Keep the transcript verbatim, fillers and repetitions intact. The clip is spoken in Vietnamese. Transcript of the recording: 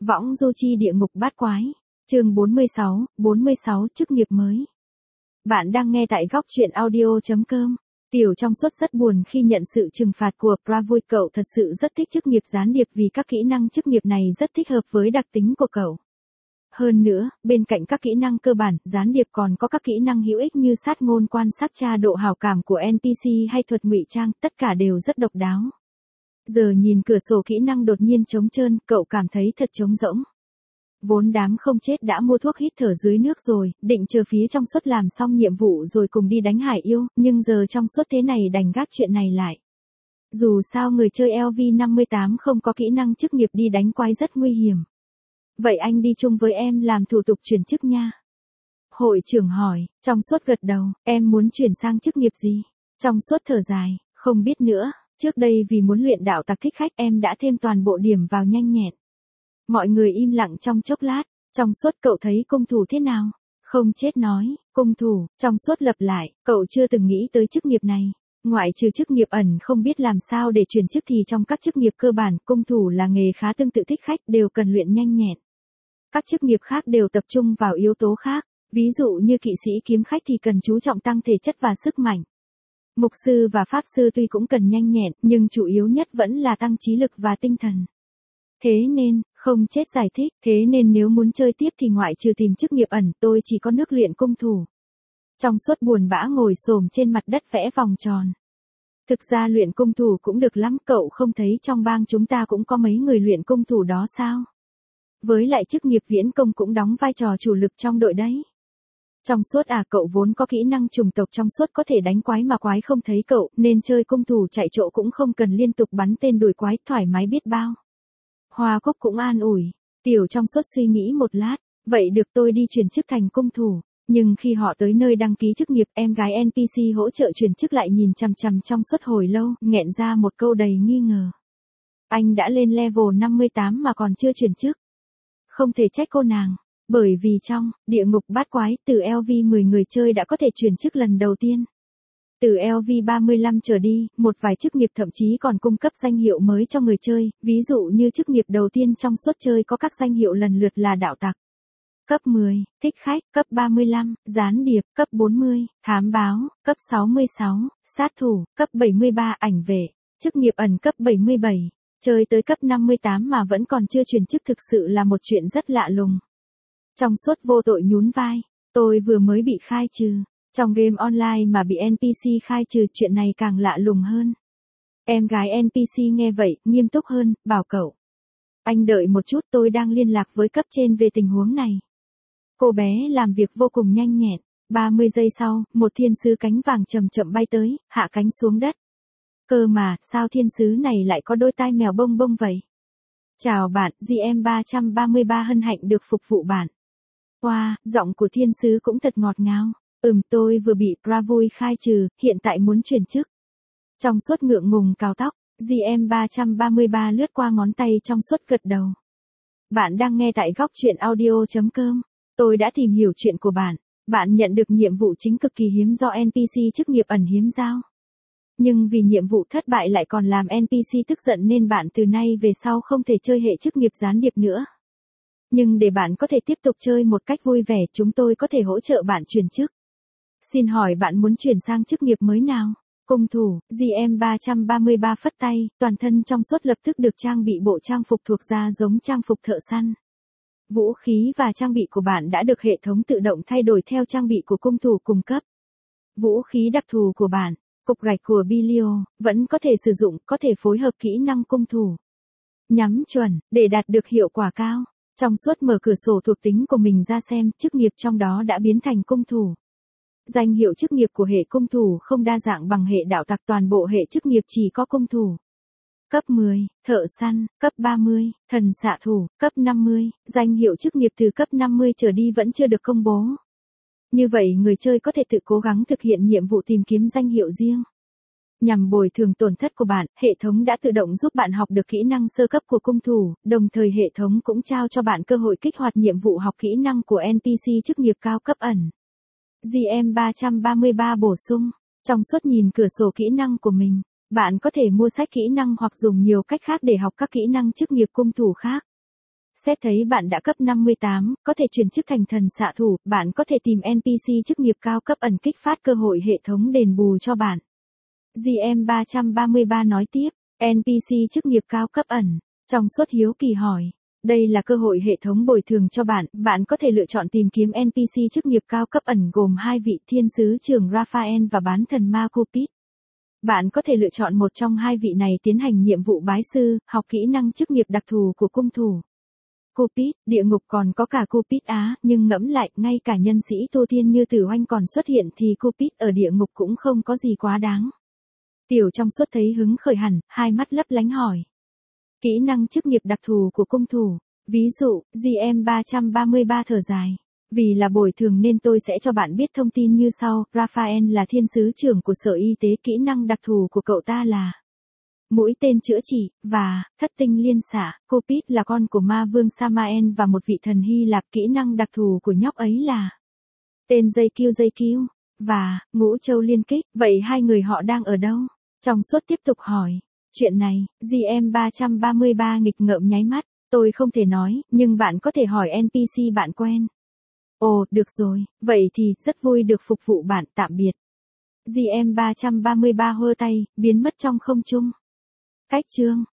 Võng du chi địa ngục bát quái. Chương bốn mươi sáu, bốn mươi sáu chức nghiệp mới. Bạn đang nghe tại góc truyện audio chấm com. Tiểu trong suốt rất buồn khi nhận sự trừng phạt của Bravui. Cậu thật sự rất thích chức nghiệp gián điệp vì các kỹ năng chức nghiệp này rất thích hợp với đặc tính của cậu. Hơn nữa, bên cạnh các kỹ năng cơ bản, gián điệp còn có các kỹ năng hữu ích như sát ngôn, quan sát, tra độ hảo cảm của en pê xê hay thuật ngụy trang, tất cả đều rất độc đáo. Giờ nhìn cửa sổ kỹ năng đột nhiên trống trơn, cậu cảm thấy thật trống rỗng. Vốn đám không chết đã mua thuốc hít thở dưới nước rồi, định chờ phía trong suốt làm xong nhiệm vụ rồi cùng đi đánh hải yêu, nhưng giờ trong suốt thế này đành gác chuyện này lại. Dù sao người chơi L V năm mươi tám không có kỹ năng chức nghiệp đi đánh quái rất nguy hiểm. Vậy anh đi chung với em làm thủ tục chuyển chức nha. Hội trưởng hỏi, trong suốt gật đầu, em muốn chuyển sang chức nghiệp gì? Trong suốt thở dài, không biết nữa, trước đây vì muốn luyện đạo tặc thích khách em đã thêm toàn bộ điểm vào nhanh nhẹn. Mọi người im lặng trong chốc lát, trong suốt cậu thấy cung thủ thế nào? Không chết nói, cung thủ, trong suốt lặp lại, cậu chưa từng nghĩ tới chức nghiệp này. Ngoại trừ chức nghiệp ẩn không biết làm sao để chuyển chức thì trong các chức nghiệp cơ bản, cung thủ là nghề khá tương tự thích khách đều cần luyện nhanh nhẹn. Các chức nghiệp khác đều tập trung vào yếu tố khác, ví dụ như kỵ sĩ kiếm khách thì cần chú trọng tăng thể chất và sức mạnh. Mục sư và pháp sư tuy cũng cần nhanh nhẹn, nhưng chủ yếu nhất vẫn là tăng trí lực và tinh thần. Thế nên, không chết giải thích, thế nên nếu muốn chơi tiếp thì ngoại trừ tìm chức nghiệp ẩn, tôi chỉ có nước luyện cung thủ. Trong suốt buồn bã ngồi xổm trên mặt đất vẽ vòng tròn. Thực ra luyện cung thủ cũng được lắm, cậu không thấy trong bang chúng ta cũng có mấy người luyện cung thủ đó sao? Với lại chức nghiệp viễn công cũng đóng vai trò chủ lực trong đội đấy. Trong suốt à, cậu vốn có kỹ năng trùng tộc trong suốt có thể đánh quái mà quái không thấy cậu, nên chơi cung thủ chạy chỗ cũng không cần liên tục bắn tên đuổi quái, thoải mái biết bao. Hoa Cúc cũng an ủi, Tiểu trong suốt suy nghĩ một lát, vậy được tôi đi chuyển chức thành cung thủ, nhưng khi họ tới nơi đăng ký chức nghiệp, em gái en pê xê hỗ trợ chuyển chức lại nhìn chằm chằm trong suốt hồi lâu, nghẹn ra một câu đầy nghi ngờ. Anh đã lên level năm mươi tám mà còn chưa chuyển chức. Không thể trách cô nàng, bởi vì trong địa ngục bát quái, từ L V mười người chơi đã có thể chuyển chức lần đầu tiên. Từ L V ba mươi lăm trở đi, một vài chức nghiệp thậm chí còn cung cấp danh hiệu mới cho người chơi, ví dụ như chức nghiệp đầu tiên trong suốt chơi có các danh hiệu lần lượt là đạo tặc. Cấp mười, thích khách, cấp ba mươi lăm, gián điệp, cấp bốn mươi, thám báo, cấp sáu mươi sáu, sát thủ, cấp bảy mươi ba, ảnh vệ, chức nghiệp ẩn cấp bảy mươi bảy. Chơi tới cấp năm mươi tám mà vẫn còn chưa chuyển chức thực sự là một chuyện rất lạ lùng. Trong suốt vô tội nhún vai, tôi vừa mới bị khai trừ. Trong game online mà bị en pê xê khai trừ, chuyện này càng lạ lùng hơn. Em gái en pê xê nghe vậy, nghiêm túc hơn, bảo cậu. Anh đợi một chút, tôi đang liên lạc với cấp trên về tình huống này. Cô bé làm việc vô cùng nhanh nhẹn. ba mươi giây sau, một thiên sứ cánh vàng chậm chậm bay tới, hạ cánh xuống đất. Cơ mà, sao thiên sứ này lại có đôi tai mèo bông bông vậy? Chào bạn, giê em ba ba ba hân hạnh được phục vụ bạn. Wow, giọng của thiên sứ cũng thật ngọt ngào. Ừm, tôi vừa bị Bravui khai trừ, hiện tại muốn chuyển chức. Trong suốt ngượng ngùng cào tóc, giê em ba ba ba lướt qua ngón tay trong suốt gật đầu. Bạn đang nghe tại góc truyện audio chấm com. Tôi đã tìm hiểu chuyện của bạn. Bạn nhận được nhiệm vụ chính cực kỳ hiếm do en pê xê chức nghiệp ẩn hiếm giao. Nhưng vì nhiệm vụ thất bại lại còn làm en pê xê tức giận nên bạn từ nay về sau không thể chơi hệ chức nghiệp gián điệp nữa. Nhưng để bạn có thể tiếp tục chơi một cách vui vẻ, chúng tôi có thể hỗ trợ bạn chuyển chức. Xin hỏi bạn muốn chuyển sang chức nghiệp mới nào? Cung thủ, giê em ba ba ba phất tay, toàn thân trong suốt lập tức được trang bị bộ trang phục thuộc da giống trang phục thợ săn. Vũ khí và trang bị của bạn đã được hệ thống tự động thay đổi theo trang bị của cung thủ cung cấp. Vũ khí đặc thù của bạn, cục gạch của Bilio, vẫn có thể sử dụng, có thể phối hợp kỹ năng cung thủ. Nhắm chuẩn, để đạt được hiệu quả cao. Trong suốt mở cửa sổ thuộc tính của mình ra xem, chức nghiệp trong đó đã biến thành cung thủ. Danh hiệu chức nghiệp của hệ cung thủ không đa dạng bằng hệ đạo tặc, toàn bộ hệ chức nghiệp chỉ có cung thủ. Cấp mười, thợ săn, cấp ba mươi, thần xạ thủ, cấp năm mươi, danh hiệu chức nghiệp từ cấp năm mươi trở đi vẫn chưa được công bố. Như vậy người chơi có thể tự cố gắng thực hiện nhiệm vụ tìm kiếm danh hiệu riêng. Nhằm bồi thường tổn thất của bạn, hệ thống đã tự động giúp bạn học được kỹ năng sơ cấp của cung thủ, đồng thời hệ thống cũng trao cho bạn cơ hội kích hoạt nhiệm vụ học kỹ năng của en pê xê chức nghiệp cao cấp ẩn. giê em ba ba ba bổ sung, trong suốt nhìn cửa sổ kỹ năng của mình, bạn có thể mua sách kỹ năng hoặc dùng nhiều cách khác để học các kỹ năng chức nghiệp cung thủ khác. Xét thấy bạn đã cấp năm mươi tám, có thể chuyển chức thành thần xạ thủ, bạn có thể tìm en pê xê chức nghiệp cao cấp ẩn kích phát cơ hội hệ thống đền bù cho bạn. giê em ba ba ba nói tiếp, en pê xê chức nghiệp cao cấp ẩn. Trong suốt hiếu kỳ hỏi. Đây là cơ hội hệ thống bồi thường cho bạn, bạn có thể lựa chọn tìm kiếm en pê xê chức nghiệp cao cấp ẩn gồm hai vị thiên sứ trưởng Raphael và bán thần ma Cupid. Bạn có thể lựa chọn một trong hai vị này tiến hành nhiệm vụ bái sư, học kỹ năng chức nghiệp đặc thù của cung thủ. Cupid, địa ngục còn có cả Cupid Á, nhưng ngẫm lại, ngay cả nhân sĩ tu tiên như Tử Oanh còn xuất hiện thì Cupid ở địa ngục cũng không có gì quá đáng. Tiểu trong suốt thấy hứng khởi hẳn, hai mắt lấp lánh hỏi. Kỹ năng chức nghiệp đặc thù của cung thủ. Ví dụ, giê em ba ba ba thở dài. Vì là bồi thường nên tôi sẽ cho bạn biết thông tin như sau. Raphael là thiên sứ trưởng của sở y tế, kỹ năng đặc thù của cậu ta là mũi tên chữa trị, và thất tinh liên xạ. Cupid là con của ma vương Samael và một vị thần Hy Lạp, kỹ năng đặc thù của nhóc ấy là tên dây kiêu dây kiêu, và ngũ châu liên kích. Vậy hai người họ đang ở đâu? Trong suốt tiếp tục hỏi. Chuyện này, giê em ba ba ba nghịch ngợm nháy mắt. Tôi không thể nói, nhưng bạn có thể hỏi en pê xê bạn quen. Ồ, được rồi, vậy thì, rất vui được phục vụ bạn, tạm biệt. giê em ba ba ba hơ tay, biến mất trong không trung. Cách chương.